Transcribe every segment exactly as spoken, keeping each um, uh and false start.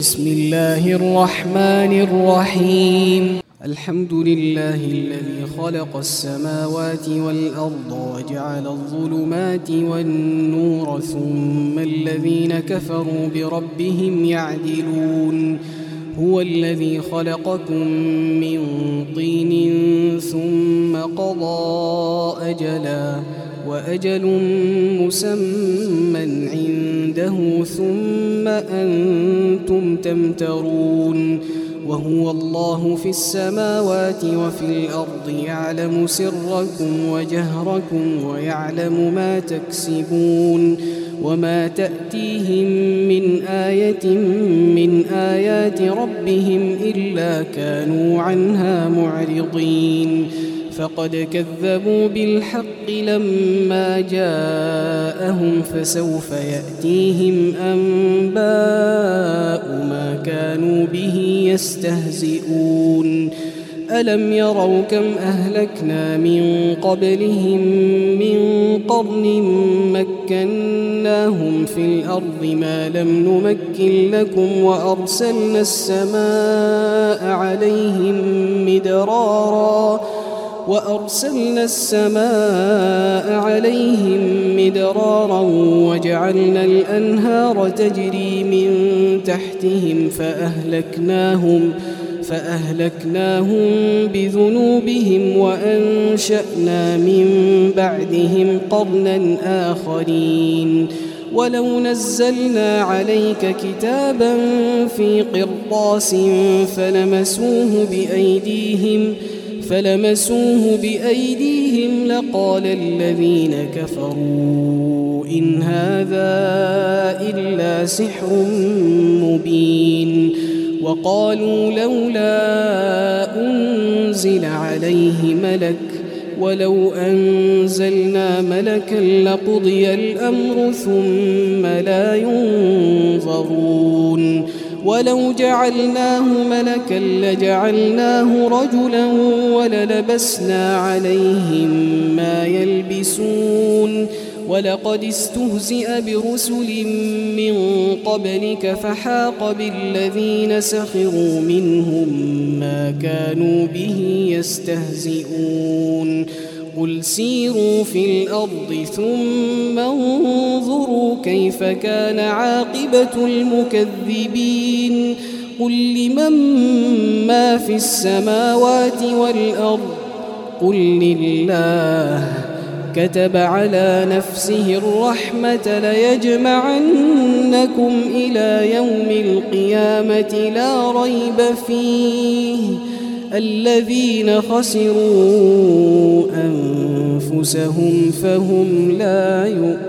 بسم الله الرحمن الرحيم. الحمد لله الذي خلق السماوات والأرض وجعل الظلمات والنور ثم الذين كفروا بربهم يعدلون. هو الذي خلقكم من طين ثم قضى أجلا وأجل مسمى عنده ثم أنتم تمترون. وهو الله في السماوات وفي الأرض يعلم سركم وجهركم ويعلم ما تكسبون. وما تأتيهم من آية من آيات ربهم إلا كانوا عنها معرضين. فقد كذبوا بالحق لما جاءهم فسوف يأتيهم أنباء ما كانوا به يستهزئون. ألم يروا كم أهلكنا من قبلهم من قرن مكناهم في الأرض ما لم نمكن لكم وأرسلنا السماء عليهم مدرارا وأرسلنا السماء عليهم مدرارا وجعلنا الأنهار تجري من تحتهم فأهلكناهم فأهلكناهم بذنوبهم وأنشأنا من بعدهم قرنا آخرين. ولو نزلنا عليك كتابا في قرطاس فلمسوه بأيديهم فلمسوه بأيديهم لقال الذين كفروا إن هذا إلا سحر مبين. وقالوا لولا أنزل عليه ملك ولو أنزلنا ملكا لقضي الأمر ثم لا ينظرون. ولو جعلناه ملكا لجعلناه رجلا وللبسنا عليهم ما يلبسون. ولقد استهزئ برسل من قبلك فحاق بالذين سخروا منهم ما كانوا به يستهزئون. قل سيروا في الأرض ثم انظروا كيف كان عاقبة المكذبين. قل لمن ما في السماوات والأرض قل لله كتب على نفسه الرحمة ليجمعنكم إلى يوم القيامة لا ريب فيه الذين خسروا أنفسهم فهم لا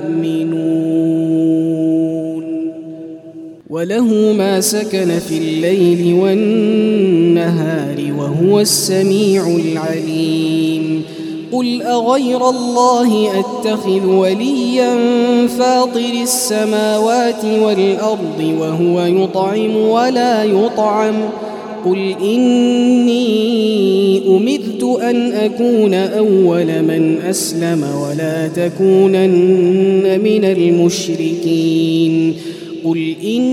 يؤمنون. وله ما سكن في الليل والنهار وهو السميع العليم. قل أغير الله أتخذ وليا فاطر السماوات والأرض وهو يطعم ولا يطعم قل إني أمرت أن أكون أول من أسلم ولا تكونن من المشركين. قل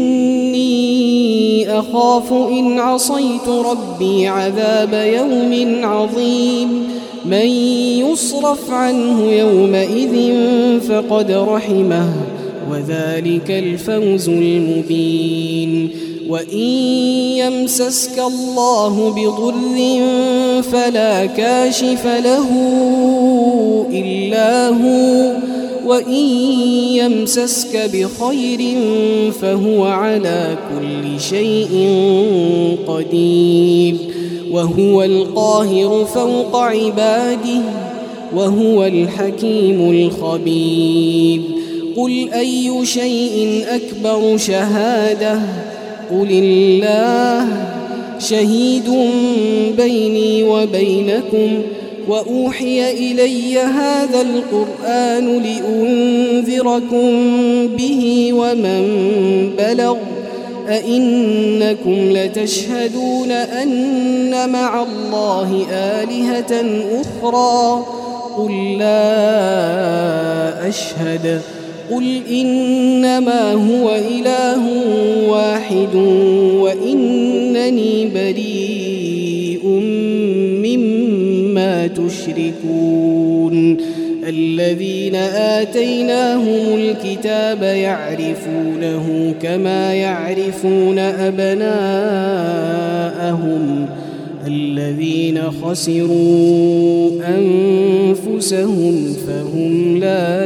إني أخاف إن عصيت ربي عذاب يوم عظيم. من يصرف عنه يومئذ فقد رحمه وذلك الفوز المبين. وإن يمسسك الله بضر فلا كاشف له إلا هو وإن يمسسك بخير فهو على كل شيء قدير. وهو القاهر فوق عباده وهو الحكيم الخبير. قل أي شيء أكبر شهادة قل الله شهيد بيني وبينكم وأوحي إلي هذا القرآن لأنذركم به ومن بلغ أئنكم لتشهدون أن مع الله آلهة أخرى قل لا أشهد قل إنما هو إله واحد وإنني بريء مما تشركون الذين آتيناهم الكتاب يعرفونه كما يعرفون أبناءهم الذين خسروا أنفسهم فهم لا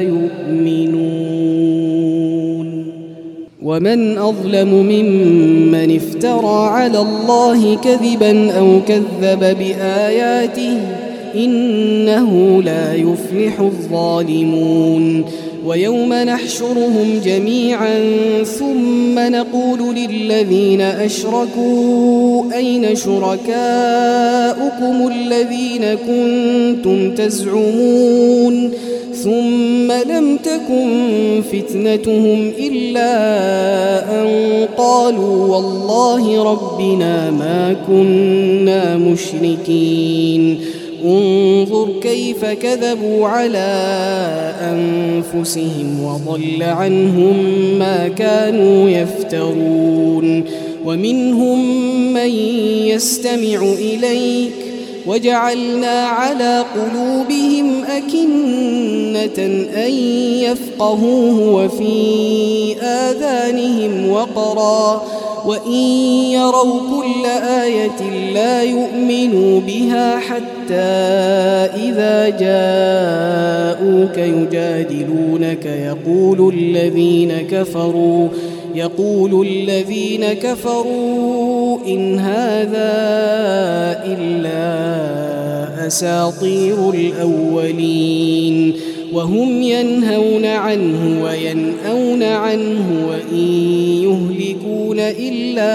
يؤمنون ومن أظلم ممن افترى على الله كذبا أو كذب بآياته إنه لا يفلح الظالمون ويوم نحشرهم جميعا ثم نقول للذين أشركوا أين شركاؤكم الذين كنتم تزعمون ثم لم تكن فتنتهم إلا أن قالوا والله ربنا ما كنا مشركين انظر كيف كذبوا على أنفسهم وضل عنهم ما كانوا يفترون ومنهم من يستمع إليك وجعلنا على قلوبهم أكنة أن يفقهوه وفي آذانهم وقرا وإن يروا كل آية لا يؤمنوا بها حتى إذا جاءوك يجادلونك يقول الذين كفروا يقول الذين كفروا إن هذا إلا أساطير الأولين وهم ينهون عنه وينأون عنه وإن يهلكون إلا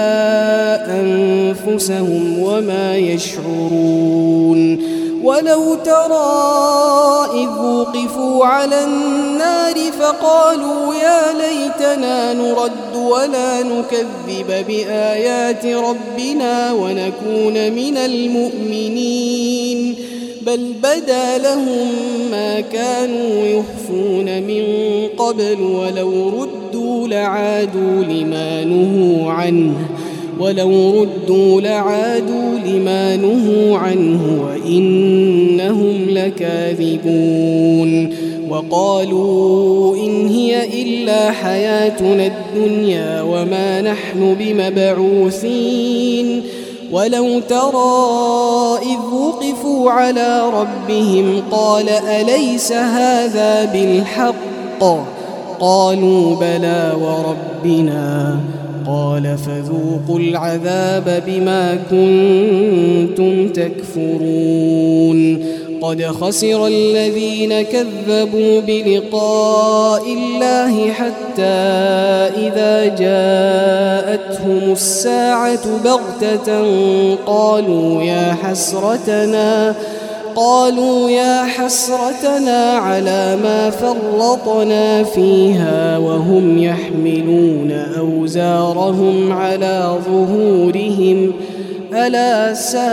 أنفسهم وما يشعرون ولو ترى إذ وقفوا على النار فقالوا يا ليتنا نرد ولا نكذب بآيات ربنا ونكون من المؤمنين بل بدا لهم ما كانوا يخفون من قبل ولو ردوا لعادوا لما نهوا عنه ولو ردوا لعادوا لما نهوا عنه وإنهم لكاذبون وقالوا إن هي إلا حياتنا الدنيا وما نحن بمبعوثين ولو ترى إذ وقفوا على ربهم قال أليس هذا بالحق قالوا بلى وربنا قال فذوقوا العذاب بما كنتم تكفرون قد خسر الذين كذبوا بلقاء الله حتى إذا جاءتهم الساعة بغتة قالوا يا حسرتنا قالوا يا حسرتنا على ما فرطنا فيها وهم يحملون أوزارهم على ظهورهم ألا ساء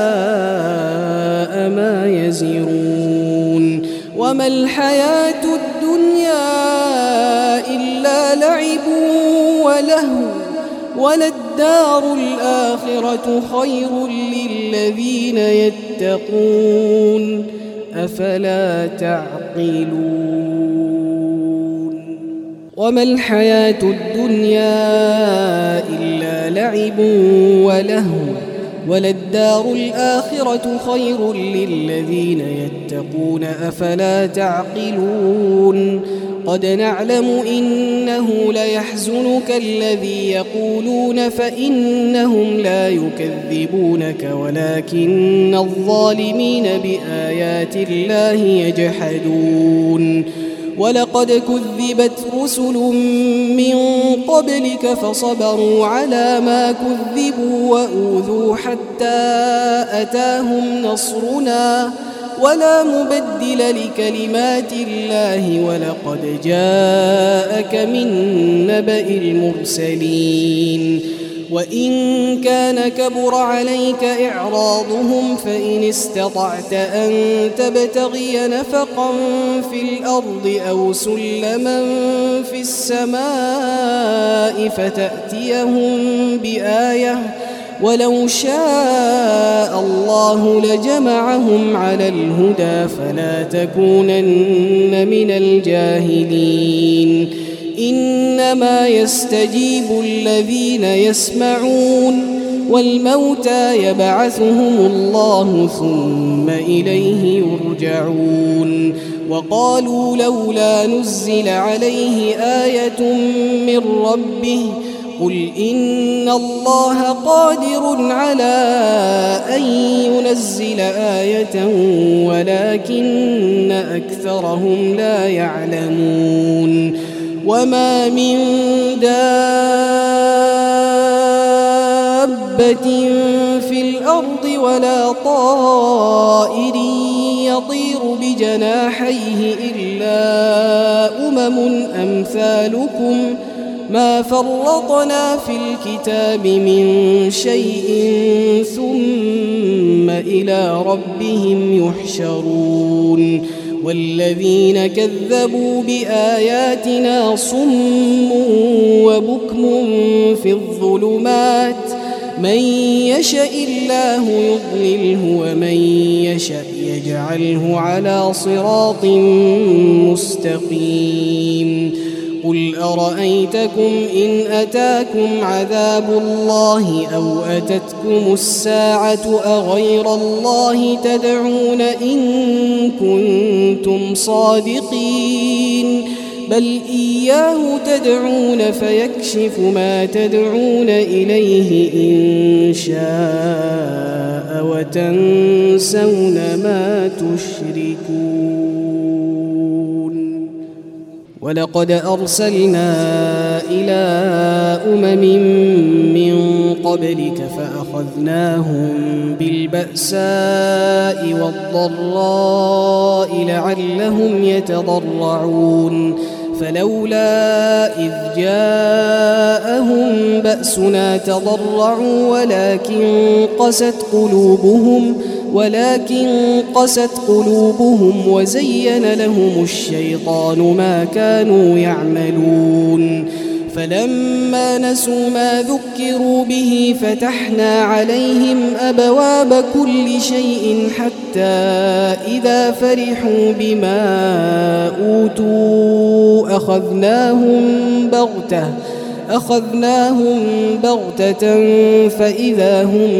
ما يزرون وما الحياة الدنيا إلا لعب ولهو وللدار الآخرة خير للذين يتقون أفلا تعقلون وما الحياة الدنيا إلا لعب ولهو وللدار الآخرة خير للذين يتقون أفلا تعقلون قد نعلم إنه ليحزنك الذي يقولون فإنهم لا يكذبونك ولكن الظالمين بآيات الله يجحدون ولقد كذبت رسل من قبلك فصبروا على ما كذبوا وأوذوا حتى أتاهم نصرنا ولا مبدل لكلمات الله ولقد جاءك من نبأ المرسلين وإن كان كبر عليك إعراضهم فإن استطعت أن تبتغي نفقا في الأرض أو سلما في السماء فتأتيهم بآية ولو شاء الله لجمعهم على الهدى فلا تكونن من الجاهلين إنما يستجيب الذين يسمعون والموتى يبعثهم الله ثم إليه يرجعون وقالوا لولا نزل عليه آية من ربه قل إن الله قادر على أن ينزل آية ولكن أكثرهم لا يعلمون وما من دابة في الأرض ولا طائر يطير بجناحيه إلا أمم أمثالكم ما فرطنا في الكتاب من شيء ثم إلى ربهم يحشرون والذين كذبوا بآياتنا صم وبكم في الظلمات من يشاء الله يضلله ومن يشاء يجعله على صراط مستقيم قل أرأيتكم إن أتاكم عذاب الله أو أتتكم الساعة أغير الله تدعون إن كنتم صادقين بل إياه تدعون فيكشف ما تدعون إليه إن شاء وتنسون ما تشركون ولقد أرسلنا إلى أمم من قبلك فأخذناهم بالبأساء والضراء لعلهم يتضرعون فلولا إذ جاءهم بأسنا تضرعوا ولكن قست قلوبهم ولكن قست قلوبهم وزين لهم الشيطان ما كانوا يعملون فلما نسوا ما ذكروا به فتحنا عليهم أبواب كل شيء حتى إذا فرحوا بما أوتوا أخذناهم بغتة أخذناهم بغتة فإذا هم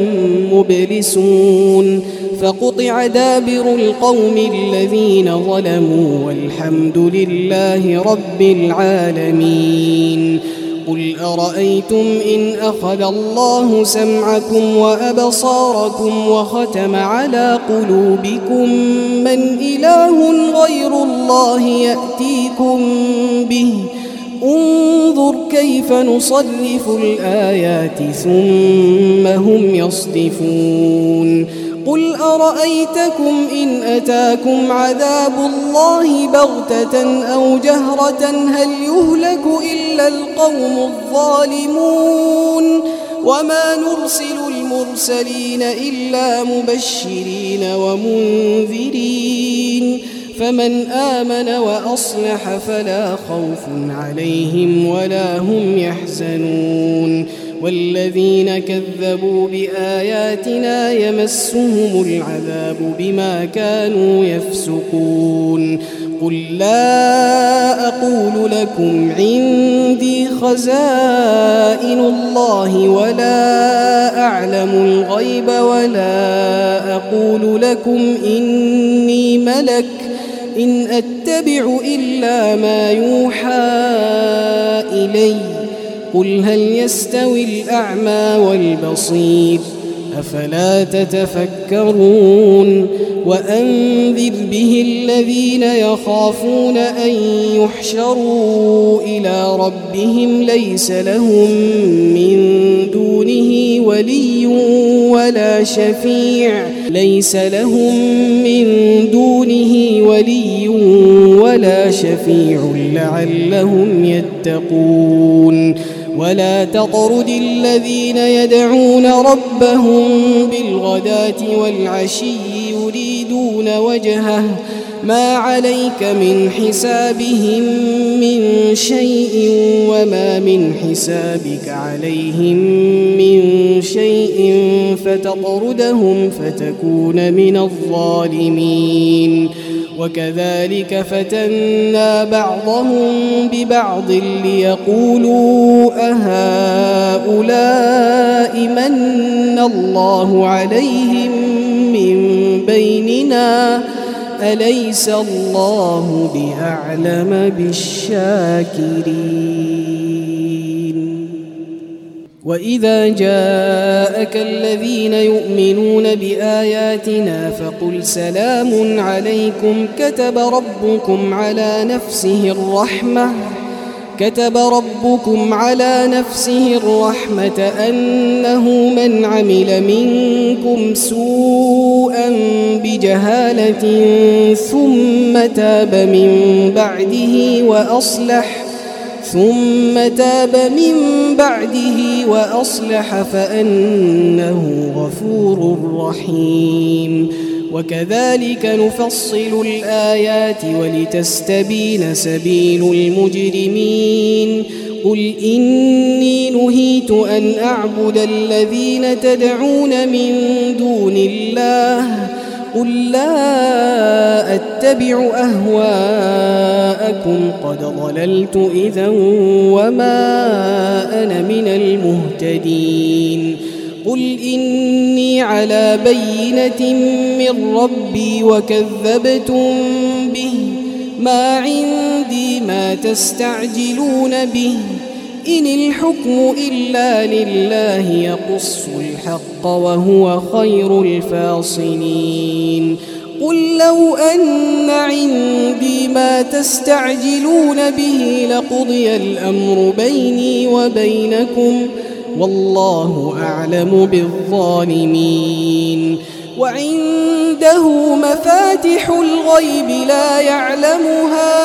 مبلسون فقطع دابر القوم الذين ظلموا والحمد لله رب العالمين قل أرأيتم إن أخذ الله سمعكم وأبصاركم وختم على قلوبكم من إله غير الله يأتيكم به انظر كيف نصرف الآيات ثم هم يصدفون قل أرأيتكم إن أتاكم عذاب الله بغتة أو جهرة هل يهلك إلا القوم الظالمون وما نرسل المرسلين إلا مبشرين ومنذرين فمن آمن وأصلح فلا خوف عليهم ولا هم يحزنون والذين كذبوا بآياتنا يمسهم العذاب بما كانوا يفسقون قل لا أقول لكم عندي خزائن الله ولا أعلم الغيب ولا أقول لكم إني ملك إن أتبع إلا ما يوحى إلي قل هل يستوي الأعمى والبصير أفلا تتفكرون وأنذر به الذين يخافون أن يحشروا إلى ربهم ليس لهم من دونه ولي ولا شفيع ليس لهم من دونه ولي ولا شفيع لعلهم يتقون ولا تطرد الذين يدعون ربهم بالغداة والعشي يريدون وجهه ما عليك من حسابهم من شيء وما من حسابك عليهم من شيء فتطردهم فتكون من الظالمين. وكذلك فتنا بعضهم ببعض ليقولوا أهؤلاء من الله عليهم من بيننا أليس الله بأعلم بالشاكرين. وإذا جاءك الذين يؤمنون بآياتنا فقل سلام عليكم كتب ربكم على نفسه الرحمة كتب ربكم على نفسه الرحمة أنه من عمل منكم سوءا بجهالة ثم تاب من بعده وأصلح ثم تاب من بعده وأصلح فأنه غفور رحيم. وكذلك نفصل الآيات ولتستبين سبيل المجرمين. قل إني نهيت أن أعبد الذين تدعون من دون الله قل لا أتبع أهواءكم قد ضللت إذا وما أنا من المهتدين. قل إني على بينة من ربي وكذبتم به ما عندي ما تستعجلون به إن الحكم إلا لله يقص الحق وهو خير الفاصلين. قل لو أن عندي ما تستعجلون به لقضي الأمر بيني وبينكم والله أعلم بالظالمين. وعنده مفاتح الغيب لا يعلمها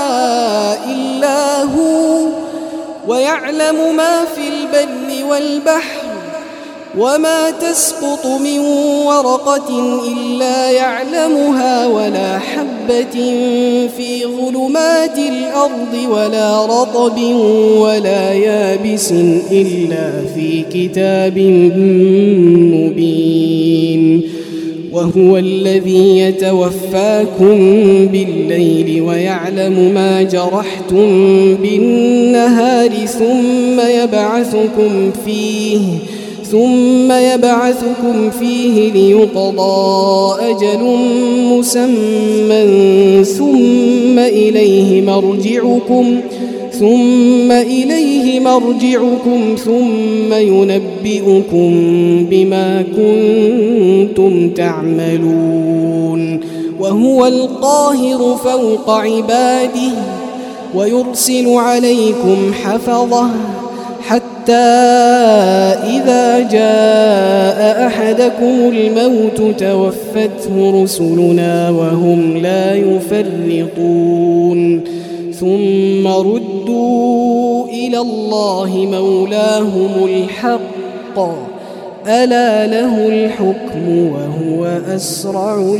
إلا هو ويعلم ما في البر والبحر وما تسقط من ورقة إلا يعلمها ولا حبة في ظلمات الأرض ولا رطب ولا يابس إلا في كتاب مبين. وهو الذي يتوفاكم بالليل ويعلم ما جرحتم بالنهار ثم يبعثكم فيه ثم يبعثكم فيه ليقضى أجل مسمى ثم إليه مرجعكم ثم إليه مرجعكم ثم ينبئكم بما كنتم تعملون. وهو القاهر فوق عباده ويرسل عليكم حفظه حتى إذا جاء أحدكم الموت توفته رسلنا وهم لا يفرطون ثم ردوا إلى الله مولاهم الحق ألا له الحكم وهو أسرع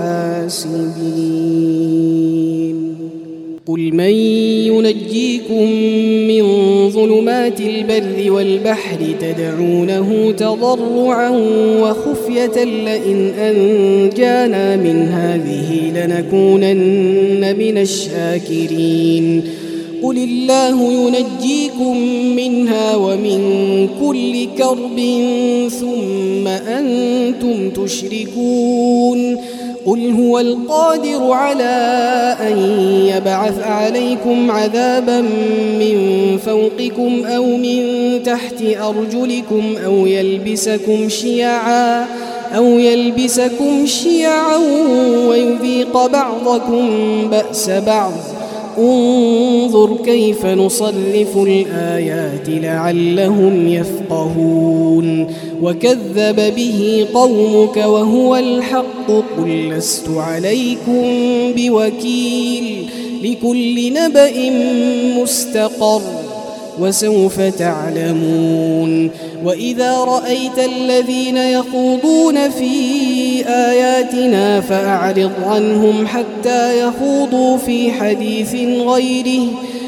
الحاسبين. قل من ينجيكم من ظلمات البر والبحر تدعونه تضرعا وخفية لئن أنجانا من هذه لنكونن من الشاكرين. قل الله ينجيكم منها ومن كل كرب ثم أنتم تشركون. قل هو القادر على أن يبعث عليكم عذابا من فوقكم أو من تحت أرجلكم أو يلبسكم شيعا أو يلبسكم شيعا ويذيق بعضكم بأس بعض. انظر كيف نصرف الآيات لعلهم يفقهون. وكذب به قومك وهو الحق قل لست عليكم بوكيل لكل نبأ مستقر وسوف تعلمون. وإذا رأيت الذين يخوضون في آياتنا فأعرض عنهم حتى يخوضوا في حديث غيره،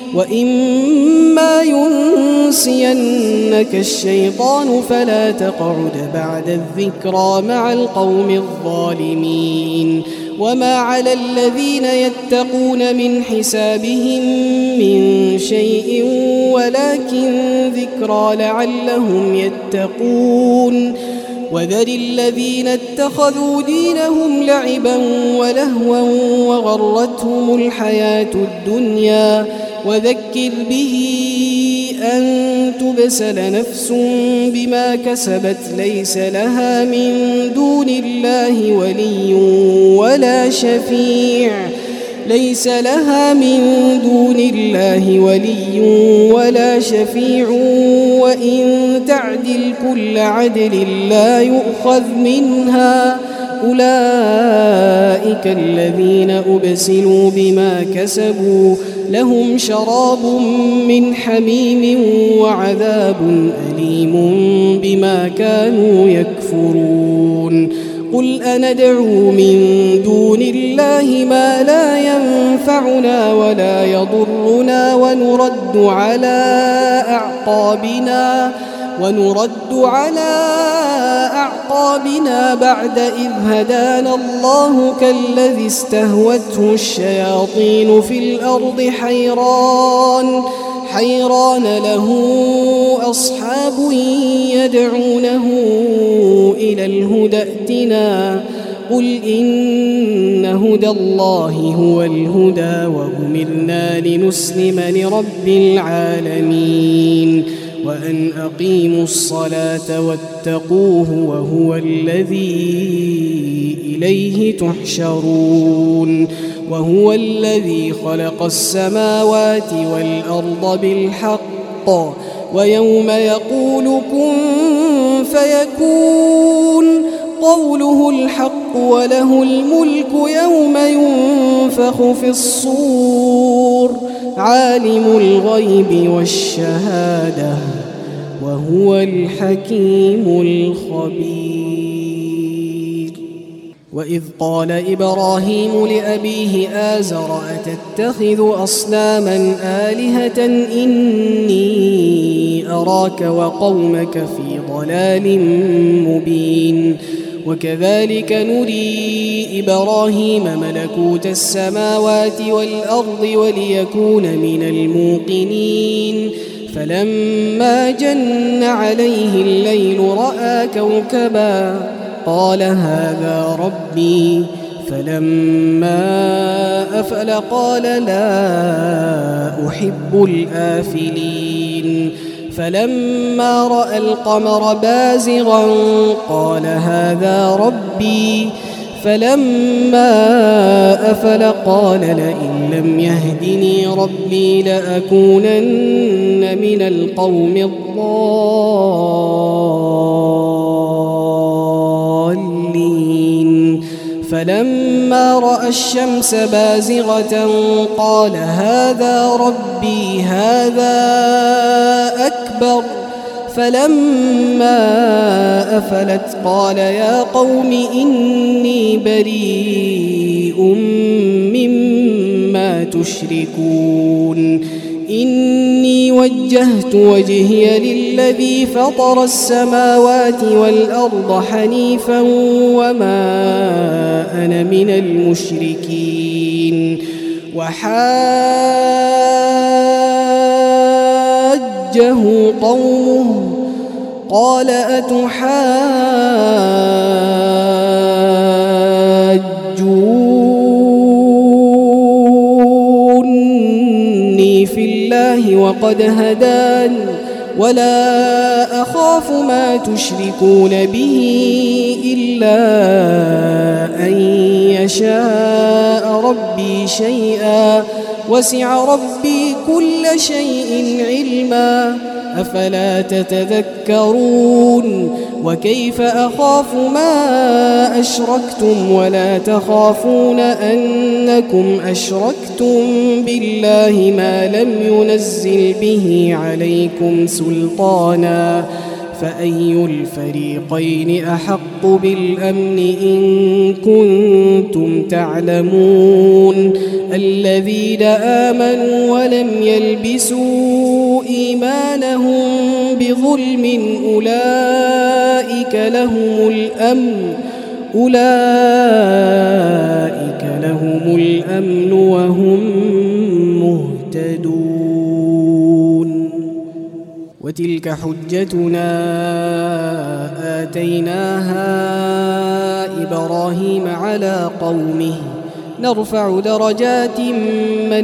وإما ينسينك الشيطان فلا تقعد بعد الذكرى مع القوم الظالمين. وما على الذين يتقون من حسابهم من شيء ولكن ذكرى لعلهم يتقون. وذر الذين اتخذوا دينهم لعبا ولهوا وغرتهم الحياة الدنيا، وذكر به أن تبسل نفس بما كسبت ليس لها من دون الله ولي ولا شفيع ليس لها من دون الله ولي ولا شفيع وإن تعدل كل عدل لا يؤخذ منها. أولئك الذين أبسلوا بما كسبوا لهم شراب من حميم وعذاب أليم بما كانوا يكفرون. قل أندعو من دون الله ما لا ينفعنا ولا يضرنا ونرد على أعقابنا ونرد على أعقابنا بعد إذ هدانا الله كالذي استهوته الشياطين في الأرض حيران حيران له أصحاب يدعونه إلى الهدى ائتنا. قل إن هدى الله هو الهدى وأمرنا لنسلم لرب العالمين وأن أقيموا الصلاة واتقوه وهو الذي إليه تحشرون. وهو الذي خلق السماوات والأرض بالحق ويوم يقول كن فيكون قوله الحق وله الملك يوم ينفخ في الصور عالم الغيب والشهادة وهو الحكيم الخبير. وإذ قال إبراهيم لأبيه آزر أتتخذ أصناما آلهة إني أراك وقومك في ضلال مبين. وكذلك نري إبراهيم ملكوت السماوات والأرض وليكون من الموقنين. فلما جن عليه الليل رأى كوكبا قال هذا ربي. فلما أفل قال لا أحب الآفلين. فلما رأى القمر بازغا قال هذا ربي. فلما أفل قال لئن لم يهدني ربي لأكونن من القوم الضالين. فلما رأى الشمس بازغة قال هذا ربي هذا أكبر. فلما أفلت قال يا قوم إني بريء مما تشركون. إني وجهت وجهي للذي فطر السماوات والأرض حنيفا وما أنا من المشركين. وحاجه قومه قال أتحاجوني في الله وقد هدان ولا أخاف ما تشركون به إلا أن يشاء ربي شيئا وسع ربي كل شيء علما أفلا تتذكرون. وكيف أخاف ما أشركتم ولا تخافون أنكم أشركتم بالله ما لم ينزل به عليكم سلطانا فأي الفريقين أحق بالأمن إن كنتم تعلمون الذين آمنوا ولم يلبسوا إيمانهم بظلم أولئك لهم الأمن أولئك لهم الأمن وهم مهتدون وتلك حجتنا آتيناها إبراهيم على قومه نرفع درجات من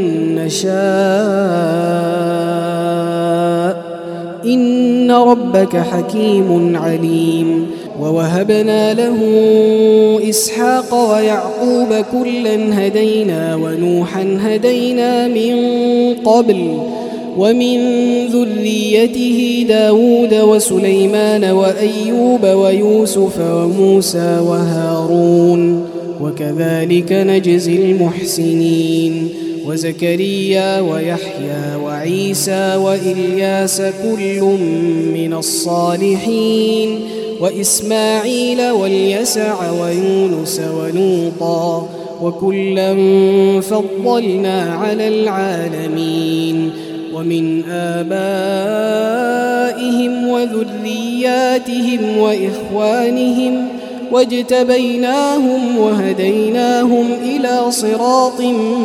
نشاء إن ربك حكيم عليم ووهبنا له إسحاق ويعقوب كلا هدينا ونوحا هدينا من قبل ومن ذريته داود وسليمان وأيوب ويوسف وموسى وهارون وكذلك نجزي المحسنين وزكريا ويحيى وعيسى وإلياس كل من الصالحين وإسماعيل واليسع ويونس ولوطا وكلا فضلنا على العالمين ومن آبائهم وذرياتهم وإخوانهم واجتبيناهم وهديناهم إلى صراط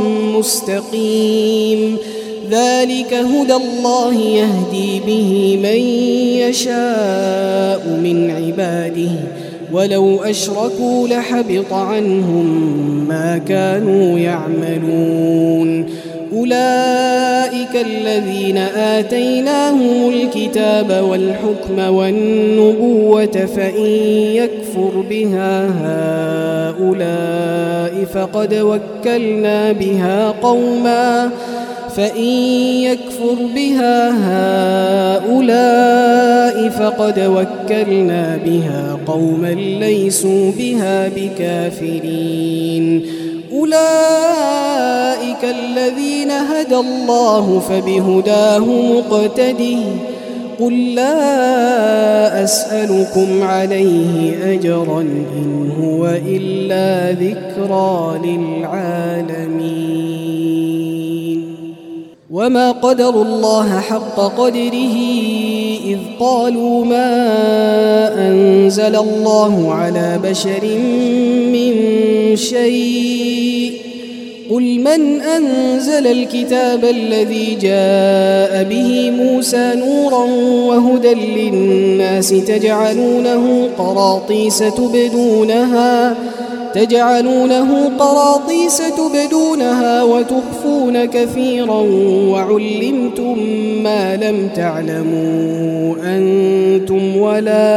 مستقيم ذلك هدى الله يهدي به من يشاء من عباده ولو أشركوا لحبط عنهم ما كانوا يعملون أولئك الذين آتيناهم الكتاب والحكم والنبوة فإن يكفر بها هؤلاء فقد وكلنا بها قوما فإن يكفر بها هؤلاء فقد وكلنا بها قوما ليسوا بها بكافرين أولئك الذين هدى الله فبهداه مقتده قل لا أسألكم عليه أجرا إن هو إلا ذكرى للعالمين وما قدروا الله حق قدره إذ قالوا ما أنزل الله على بشر من شيء قل من أنزل الكتاب الذي جاء به موسى نورا وهدى للناس تجعلونه قراطيس تبدونها تجعلونه قراطيس تبدونها وتخفون كثيرا وعلمتم ما لم تعلموا أنتم ولا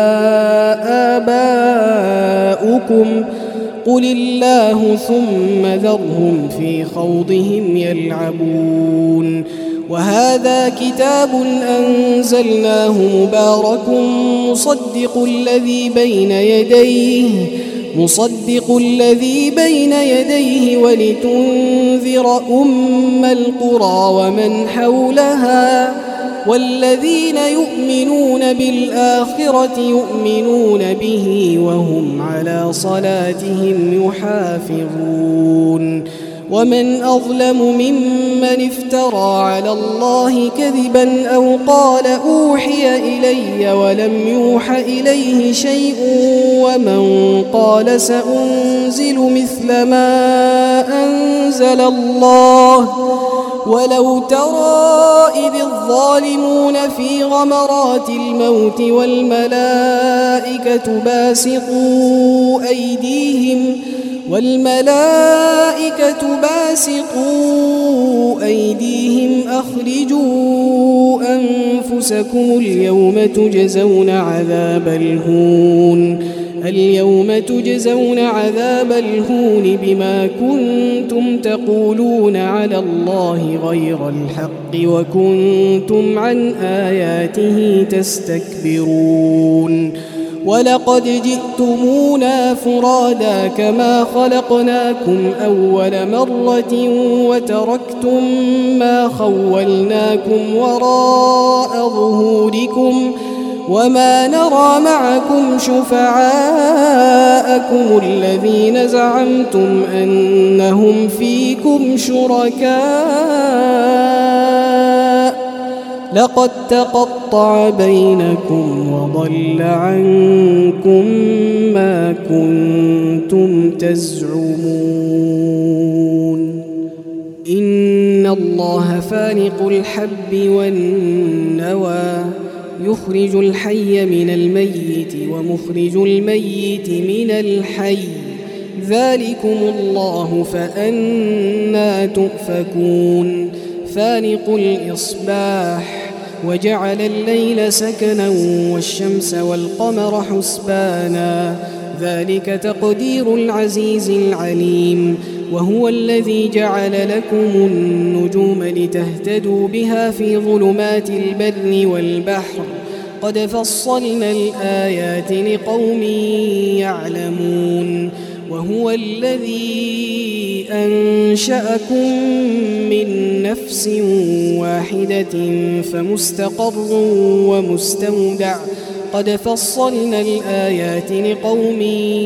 آباؤكم قل الله ثم ذرهم في خوضهم يلعبون وهذا كتاب أنزلناه مبارك مصدق الذي بين يديه مصدق الذي بين يديه ولتنذر أم القرى ومن حولها والذين يؤمنون بالآخرة يؤمنون به وهم على صلاتهم يحافظون ومن أظلم ممن افترى على الله كذبا أو قال أوحي إلي ولم يوح إليه شيء ومن قال سأنزل مثل ما أنزل الله ولو ترى إذ الظالمون في غمرات الموت والملائكة باسطوا أيديهم والملائكة باسطوا أيديهم أخرجوا أنفسكم اليوم تجزون عذاب الهون اليوم تجزون عذاب الهون بما كنتم تقولون على الله غير الحق وكنتم عن آياته تستكبرون ولقد جئتمونا فرادا كما خلقناكم أول مرة وتركتم ما خولناكم وراء ظهوركم وما نرى معكم شفعاءكم الذين زعمتم أنهم فيكم شركاء لقد تقطع بينكم وضل عنكم ما كنتم تزعمون إن الله فالق الحب والنوى يخرج الحي من الميت ومخرج الميت من الحي ذلكم الله فأنى تؤفكون فالق الإصباح وجعل الليل سكنا والشمس والقمر حسبانا ذلك تقدير العزيز العليم وهو الذي جعل لكم النجوم لتهتدوا بها في ظلمات البر والبحر قد فصلنا الآيات لقوم يعلمون وهو الذي أنشأكم من نفس واحدة فمستقر ومستودع قد فصلنا الآيات لقوم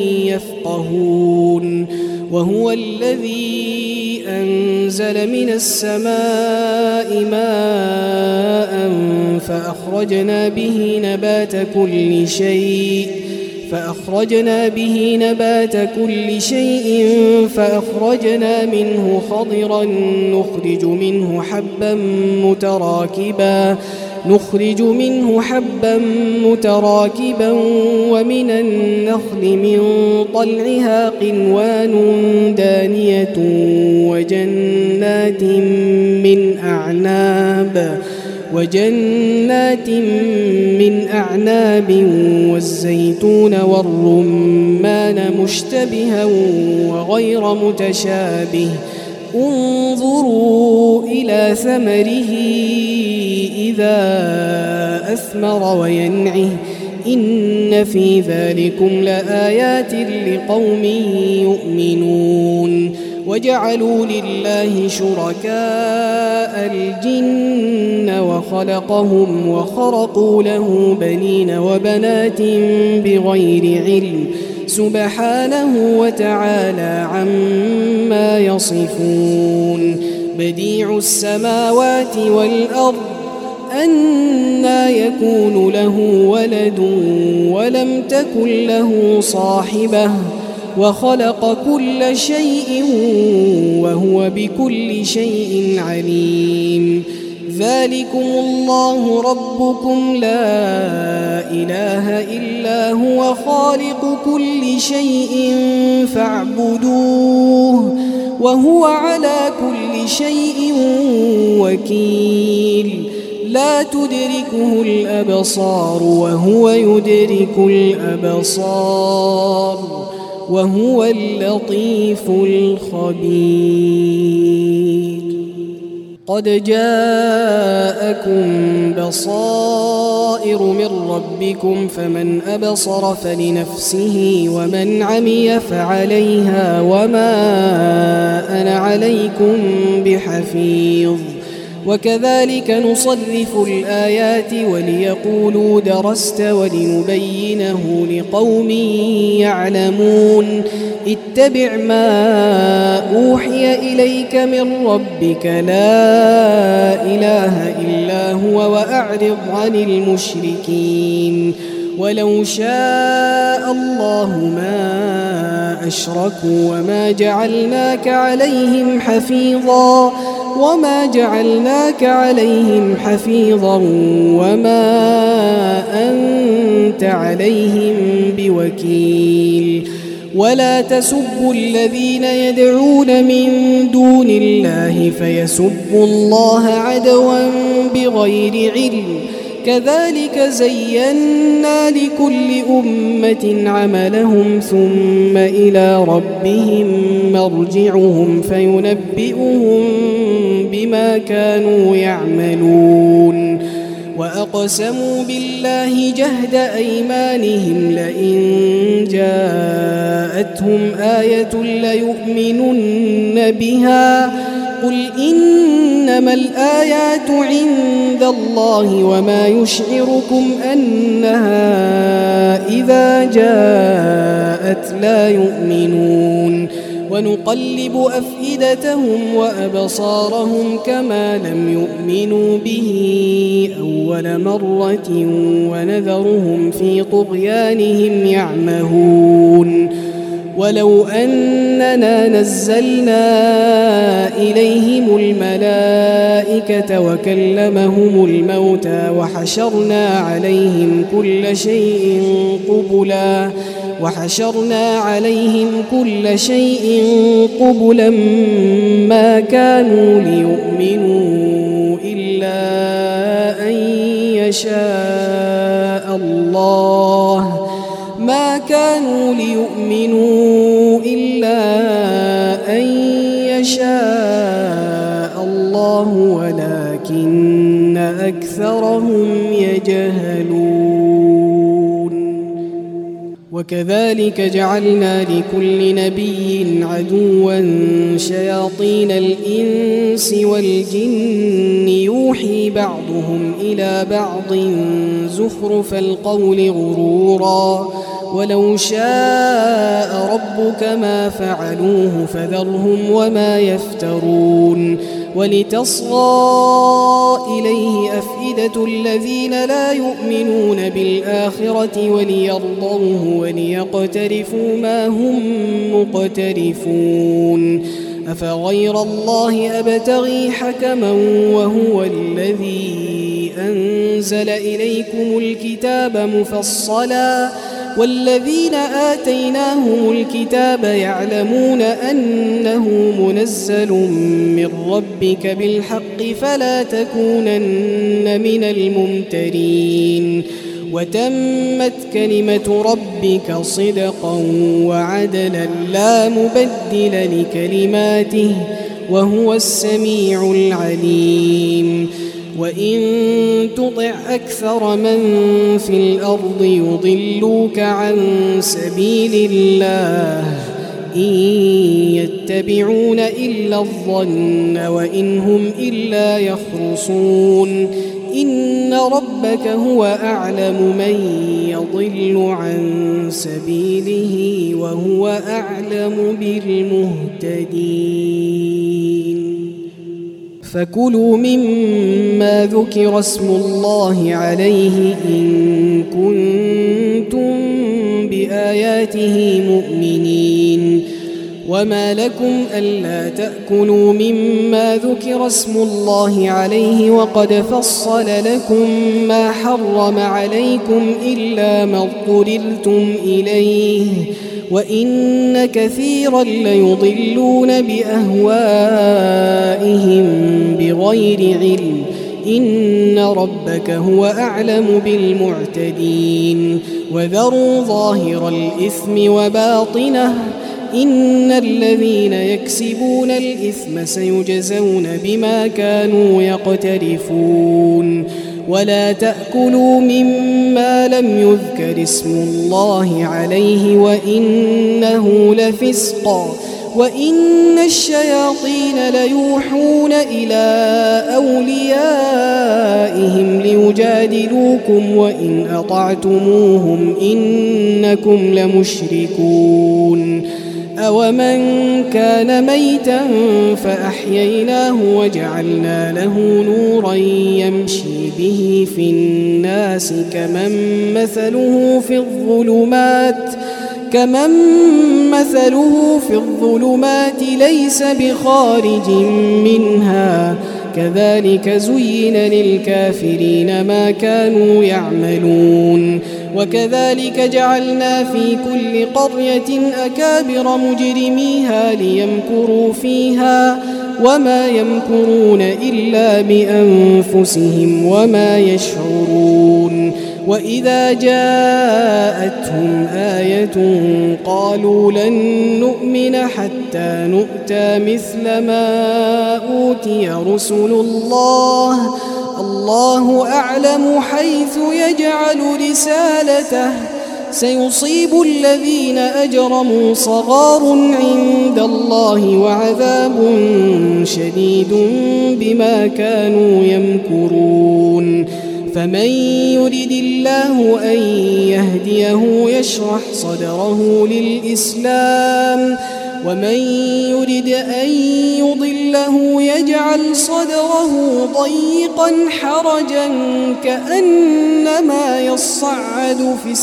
يفقهون وهو الذي أنزل من السماء ماء فأخرجنا به نبات كل شيء فأخرجنا به نبات كل شيء فأخرجنا منه خضرا نخرج منه حبا متراكبا نخرج منه حبا متراكبا ومن النخل من طلعها قنوان دانية وجنات من أعناب وجنات من أعناب والزيتون والرمان مشتبها وغير متشابه انظروا إلى ثمره إذا أثمر وينعه إن في ذلكم لآيات لقوم يؤمنون وجعلوا لله شركاء الجن وخلقهم وخرقوا له بنين وبنات بغير علم سبحانه وتعالى عما يصفون بديع السماوات والأرض أنى يكون له ولد ولم تكن له صاحبة وخلق كل شيء وهو بكل شيء عليم ذلكم الله ربكم لا إله إلا هو خالق كل شيء فاعبدوه وهو على كل شيء وكيل لا تدركه الأبصار وهو يدرك الأبصار وهو اللطيف الخبير قد جاءكم بصائر من ربكم فمن أبصر فلنفسه ومن عمي فعليها وما أنا عليكم بحفيظ وكذلك نصرف الآيات وليقولوا درست ولنبينه لقوم يعلمون اتبع ما أوحي إليك من ربك لا إله إلا هو وأعرض عن المشركين ولو شاء الله ما أشركوا وما جعلناك عليهم حفيظا وما جعلناك عليهم حفيظا وما أنت عليهم بوكيل ولا تسبوا الذين يدعون من دون الله فيسبوا الله عدوا بغير علم كذلك زينا لكل أمة عملهم ثم إلى ربهم مرجعهم فينبئهم بما كانوا يعملون وأقسموا بالله جهد أيمانهم لئن جاءتهم آية ليؤمنن بها قل إنما الآيات عند الله وما يشعركم أنها إذا جاءت لا يؤمنون ونقلب أفئدتهم وأبصارهم كما لم يؤمنوا به أول مرة ونذرهم في طغيانهم يعمهون ولو أننا نزلنا إليهم الملائكة وكلمهم الموتى وحشرنا عليهم كل شيء قبلا وحشرنا عليهم كل شيء قبلا ما كانوا ليؤمنوا إلا أن يشاء الله ما كانوا ليؤمنوا إلا أن يشاء الله ولكن أكثرهم يجهلون وكذلك جعلنا لكل نبي عدوا شياطين الإنس والجن يوحي بعضهم إلى بعض زخرف القول غرورا ولو شاء ربك ما فعلوه فذرهم وما يفترون ولتصغى إليه أفئدة الذين لا يؤمنون بالآخرة وليرضوه وليقترفوا ما هم مقترفون أفغير الله أبتغي حكما وهو الذي أنزل إليكم الكتاب مفصلا والذين آتيناهم الكتاب يعلمون أنه منزل من ربك بالحق فلا تكونن من الممترين وتمت كلمة ربك صدقا وعدلا لا مبدل لكلماته وهو السميع العليم وإن تطع أكثر من في الأرض يضلوك عن سبيل الله إن يتبعون إلا الظن وإن هم إلا يخرصون إن ربك هو أعلم من يضل عن سبيله وهو أعلم بالمهتدين فكلوا مما ذكر اسم الله عليه إن كنتم بآياته مؤمنين وما لكم ألا تأكلوا مما ذكر اسم الله عليه وقد فصل لكم ما حرم عليكم إلا ما اضطررتم إليه وإن كثيرا ليضلون بأهوائهم بغير علم إن ربك هو أعلم بالمعتدين وذروا ظاهر الإثم وباطنه إن الذين يكسبون الإثم سيجزون بما كانوا يقترفون ولا تأكلوا مما لم يذكر اسم الله عليه وإنه لفسق وإن الشياطين ليوحون إلى أوليائهم ليجادلوكم وإن أطعتموهم إنكم لمشركون أومن كان ميتا فأحييناه وجعلنا له نورا يمشي به في الناس كمن مثله في الظلمات كمن مثله في الظلمات ليس بخارج منها كذلك زين للكافرين ما كانوا يعملون وكذلك جعلنا في كل قرية أكابر مجرميها ليمكروا فيها وما يمكرون إلا بأنفسهم وما يشعرون وإذا جاءتهم آية قالوا لن نؤمن حتى نؤتى مثل ما أوتي رسل الله الله أعلم حيث يجعل رسالته سيصيب الذين أجرموا صغار عند الله وعذاب شديد بما كانوا يمكرون فمن يرد الله أن يهديه يشرح صدره للإسلام ومن يرد أن يضله يجعل صدره ضيقا حرجا كأنما يصعد في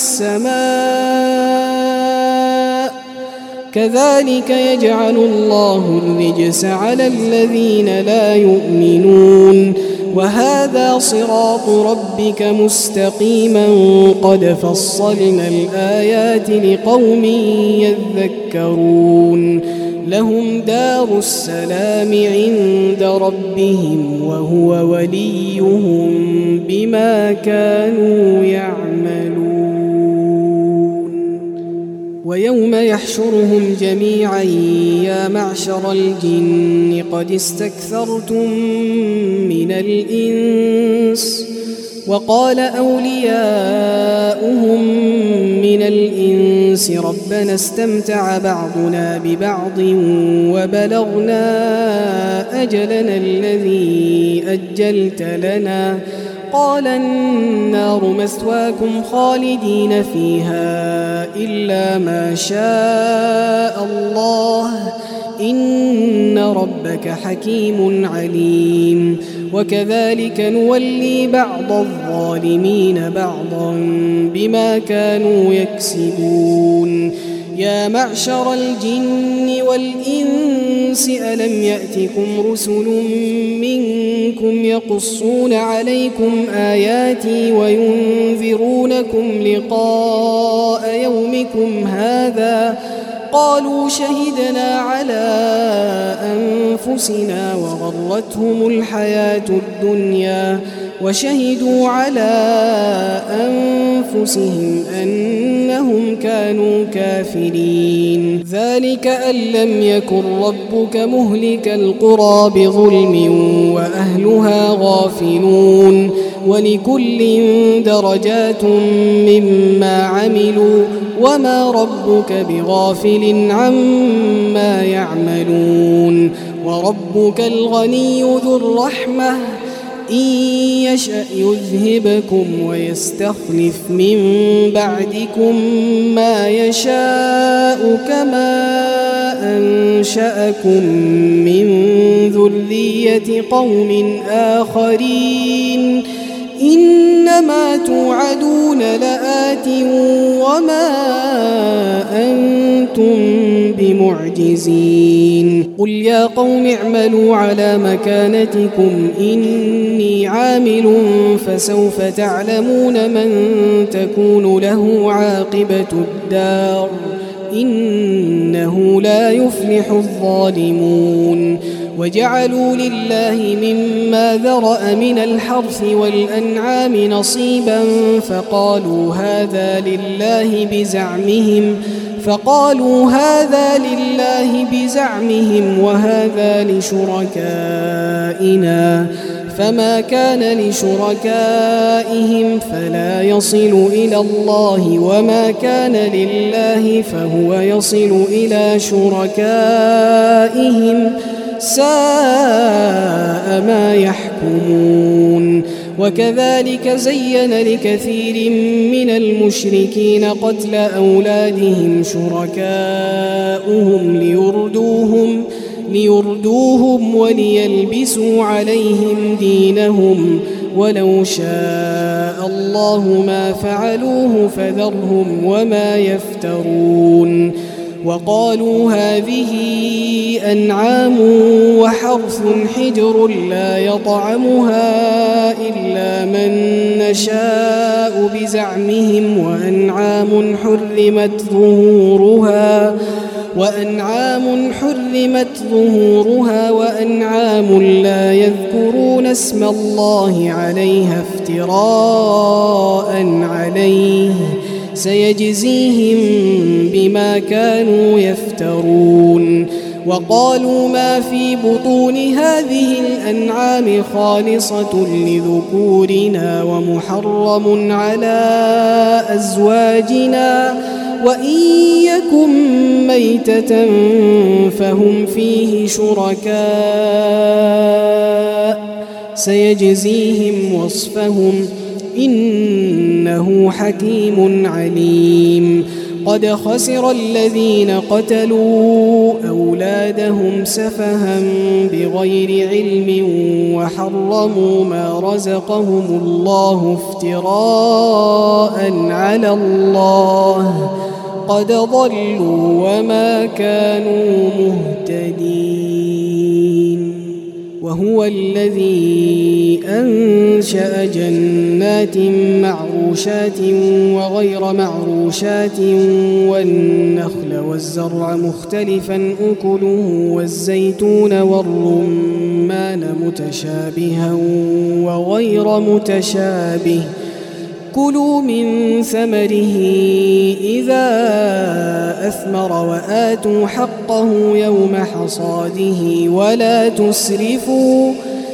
السماء كذلك يجعل الله الرجس على الذين لا يؤمنون وهذا صراط ربك مستقيما قد فصلنا الآيات لقوم يذكرون لهم دار السلام عند ربهم وهو وليهم بما كانوا يعملون ويوم يحشرهم جميعا يا معشر الجن قد استكثرتم من الإنس وقال أولياؤهم من الإنس ربنا استمتع بعضنا ببعض وبلغنا أجلنا الذي أجلت لنا قال النار مثواكم خالدين فيها إلا ما شاء الله إن ربك حكيم عليم وكذلك نولي بعض الظالمين بعضا بما كانوا يكسبون يا معشر الجن والإنس ألم يأتكم رسل منكم يقصون عليكم آياتي وينذرونكم لقاء يومكم هذا قالوا شهدنا على أنفسنا وغرتهم الحياة الدنيا وشهدوا على أنفسهم أنهم كانوا كافرين ذلك أن لم يكن ربك مهلك القرى بظلم وأهلها غافلون ولكل درجات مما عملوا وما ربك بغافل عما يعملون وربك الغني ذو الرحمة إن يشأ يذهبكم ويستخلف من بعدكم ما يشاء كما أنشأكم من ذرية قوم آخرين إنما توعدون لآت وما أنتم بمعجزين قل يا قوم اعملوا على مكانتكم إني عامل فسوف تعلمون من تكون له عاقبة الدار إنه لا يفلح الظالمون وجعلوا لله مما ذرأ من الحرث والأنعام نصيبا فقالوا هذا لله بزعمهم فقالوا هذا لله بزعمهم وهذا لشركائنا فما كان لشركائهم فلا يصل إلى الله وما كان لله فهو يصل إلى شركائهم ساء ما يحكمون وكذلك زين لكثير من المشركين قتل أولادهم شركاؤهم ليردوهم ليردوهم وليلبسوا عليهم دينهم ولو شاء الله ما فعلوه فذرهم وما يفترون وقالوا هذه أنعام وحرث حجر لا يطعمها إلا من نشاء بزعمهم وأنعام حرمت ظهورها وأنعام حرمت ظهورها وأنعام لا يذكرون اسم الله عليها افتراء عليه سيجزيهم بما كانوا يفترون وقالوا ما في بطون هذه الأنعام خالصة لذكورنا ومحرم على أزواجنا وإن يكن ميتة فهم فيه شركاء سيجزيهم وصفهم إنه حكيم عليم. قد خسر الذين قتلوا أولادهم سفها بغير علم وحرموا ما رزقهم الله افتراء على الله قد ضلوا وما كانوا مهتدين. وهو الذي أنشأ جنات معروشات وغير معروشات والنخل والزرع مختلفا أكله والزيتون والرمان متشابها وغير متشابه كلوا من ثمره إذا أثمر وآتوا حقه يوم حصاده ولا تسرفوا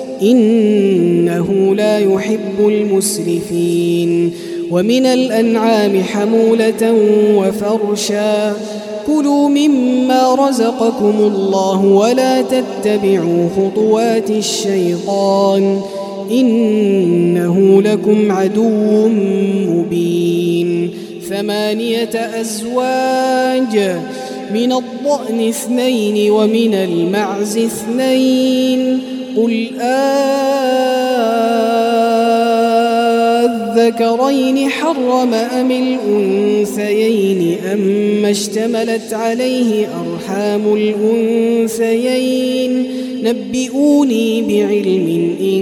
إنه لا يحب المسرفين. ومن الأنعام حمولة وفرشا كلوا مما رزقكم الله ولا تتبعوا خطوات الشيطان إنه لكم عدو مبين. ثمانية أزواج من الضأن اثنين ومن المعز اثنين قل أذكرين حرم أم الأنثيين أم اشتملت عليه أرحام الأنثيين نبئوني بعلم إن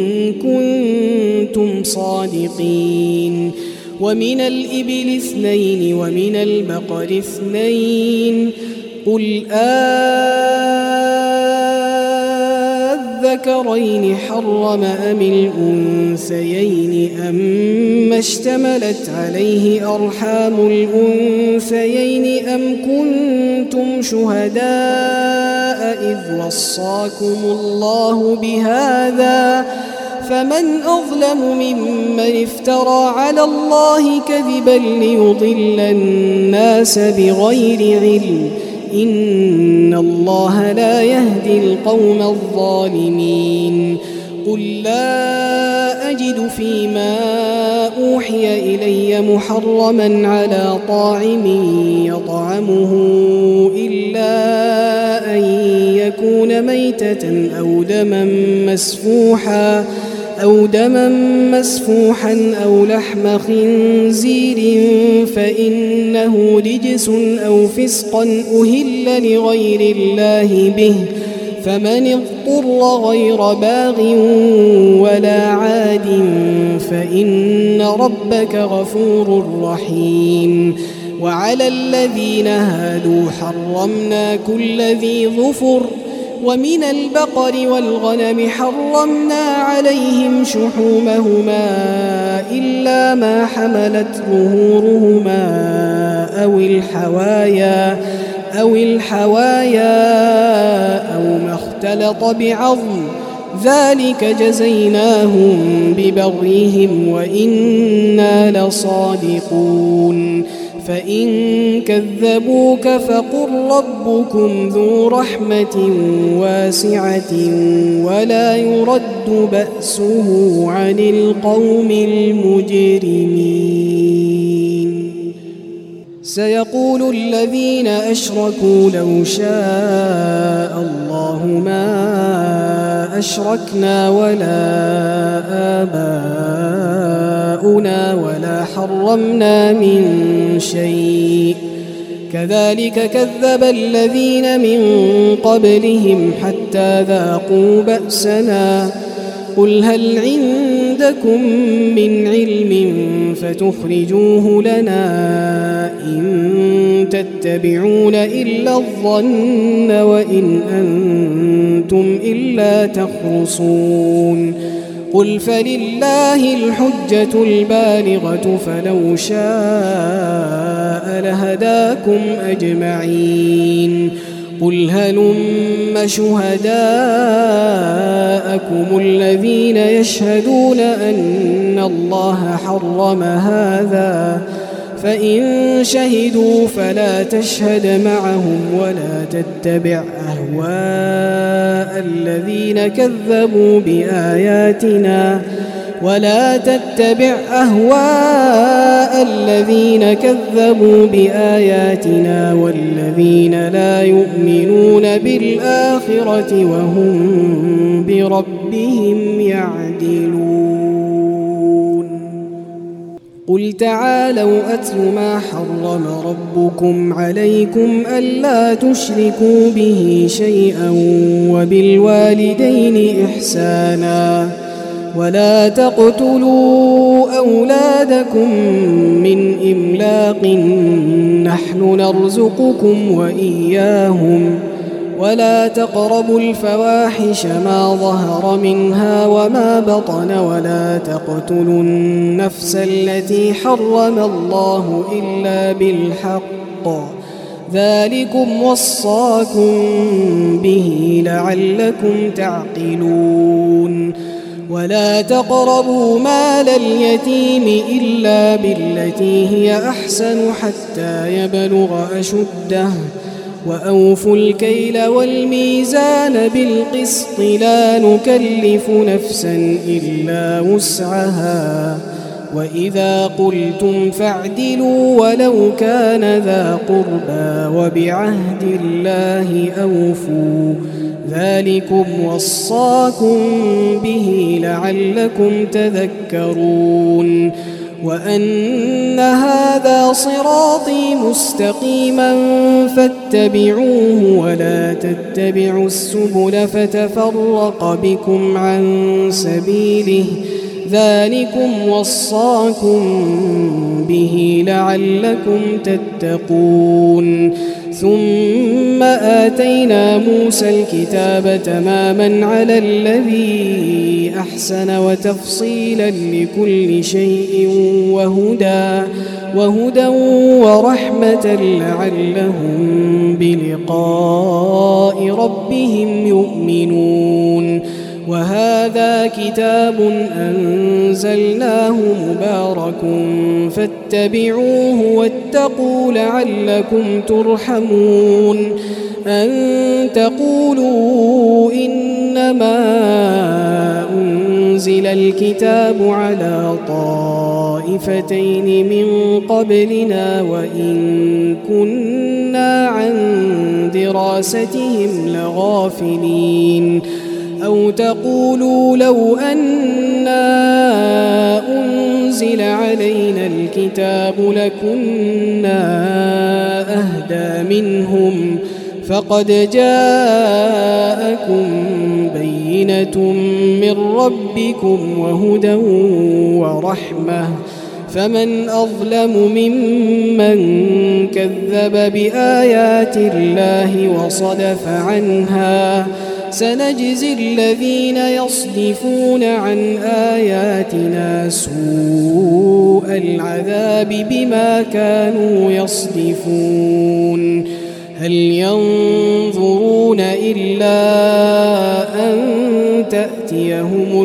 كنتم صادقين. ومن الإبل اثنين ومن البقر اثنين قل أذكرين حرم أم الأنثيين أم اشتملت عليه أرحام الأنثيين أم كنتم شهداء إذ وصاكم الله بهذا فمن أظلم ممن افترى على الله كذبا ليضل الناس بغير علم إن الله لا يهدي القوم الظالمين. قل لا أجد فيما أوحي إلي محرما على طاعم يطعمه إلا أن يكون ميتة أو دما مسفوحا أو دما مسفوحا أو لحم خنزير فإنه رجس أو فسقا أهل لغير الله به فمن اضطر غير باغ ولا عاد فإن ربك غفور رحيم. وعلى الذين هادوا حرمنا كل ذي ظفر ومن البقر والغنم حرمنا عليهم شحومهما إلا ما حملت ظهورهما أو الحوايا أو الحوايا أو ما اختلط بعظم ذلك جزيناهم ببغيهم وإنا لصادقون. فإن كذبوك فقل ربكم ذو رحمة واسعة ولا يرد بأسه عن القوم المجرمين. سيقول الذين أشركوا لو شاء الله ما أشركنا ولا آباؤنا ولا حرمنا من شيء كذلك كذب الذين من قبلهم حتى ذاقوا بأسنا قل هل عندكم من علم فتخرجوه لنا إن تتبعون إلا الظن وإن أنتم إلا تخرصون قل فلله الحجة البالغة فلو شاء لهداكم أجمعين قل هلم شهداءكم الذين يشهدون أن الله حرم هذا فإن شهدوا فلا تشهد معهم ولا تتبع أهواء الذين كذبوا بآياتنا ولا تتبع أهواء الذين كذبوا بآياتنا والذين لا يؤمنون بالآخرة وهم بربهم يعدلون. قل تعالوا أتل ما حرم ربكم عليكم ألا تشركوا به شيئا وبالوالدين إحسانا ولا تقتلوا أولادكم من إملاق نحن نرزقكم وإياهم ولا تقربوا الفواحش ما ظهر منها وما بطن ولا تقتلوا النفس التي حرم الله إلا بالحق ذلكم وصاكم به لعلكم تعقلون. ولا تقربوا مال اليتيم إلا بالتي هي أحسن حتى يبلغ أشده وأوفوا الكيل والميزان بالقسط لا نكلف نفسا إلا وسعها وإذا قلتم فاعدلوا ولو كان ذا قربى وبعهد الله أوفوا ذلكم وصاكم به لعلكم تذكرون. وأن هذا صراطي مستقيما فاتبعوه ولا تتبعوا السبل فتفرق بكم عن سبيله ذلكم وصاكم به لعلكم تتقون. ثم آتينا موسى الكتاب تماما على الذي أحسن وتفصيلا لكل شيء وهدى وهدى ورحمة لعلهم بلقاء ربهم يؤمنون. وهذا كتاب أنزلناه مبارك فاتبعوه واتقوا لعلكم ترحمون. أن تقولوا إنما أنزل الكتاب على طائفتين من قبلنا وإن كنا عن دراستهم لغافلين أو تقولوا لو أنا أنزل علينا الكتاب لكنا أهدى منهم فقد جاءكم بينة من ربكم وهدى ورحمة فمن أظلم ممن كذب بآيات الله وصدف عنها سنجزي الذين يصدفون عن آياتنا سوء العذاب بما كانوا يصدفون. هل ينظرون إلا أن تأتيهم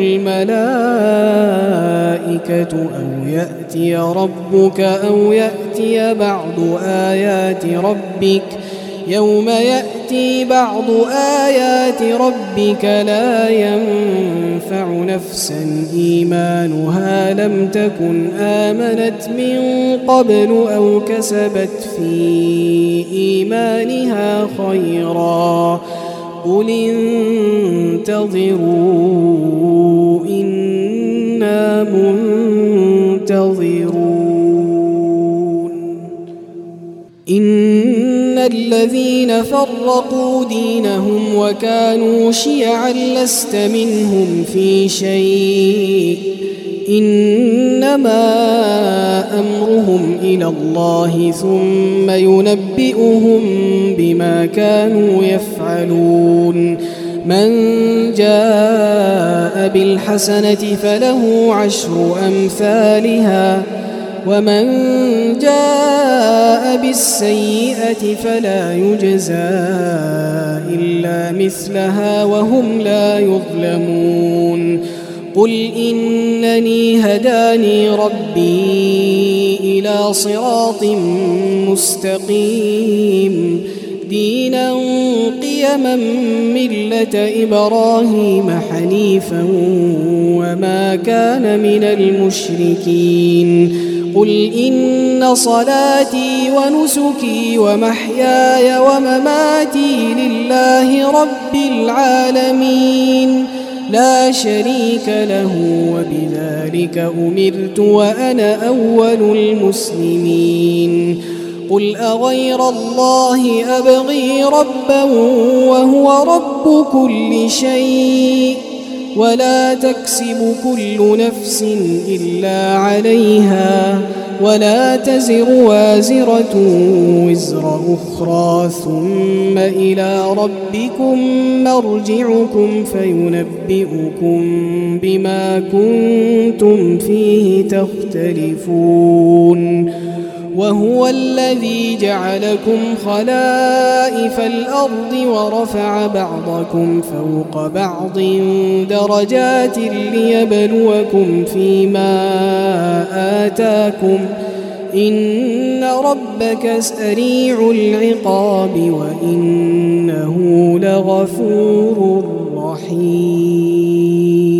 الملائكة أو يأتي ربك أو يأتي بعض آيات ربك يوم يأتي بعض آيات ربك لا ينفع نفسا إيمانها لم تكن آمنت من قبل أو كسبت في إيمانها خيرا قل انتظروا إنا منتظرون. إن الذين فرقوا دينهم وكانوا شيعا لست منهم في شيء إنما أمرهم إلى الله ثم ينبئهم بما كانوا يفعلون. من جاء بالحسنة فله عشر أمثالها ومن جاء بالسيئة فلا يجزى إلا مثلها وهم لا يظلمون قل إنني هداني ربي إلى صراط مستقيم دينا قيما ملة إبراهيم حنيفا وما كان من المشركين قل إن صلاتي ونسكي ومحياي ومماتي لله رب العالمين لا شريك له وبذلك أمرت وأنا أول المسلمين قل أغير الله أبغي ربا وهو رب كل شيء ولا تكسب كل نفس إلا عليها ولا تزر وازرة وزر أخرى ثم إلى ربكم مرجعكم فينبئكم بما كنتم فيه تختلفون وهو الذي جعلكم خلائف الأرض ورفع بعضكم فوق بعض درجات ليبلوكم فيما آتاكم إن ربك سريع العقاب وإنه لغفور رحيم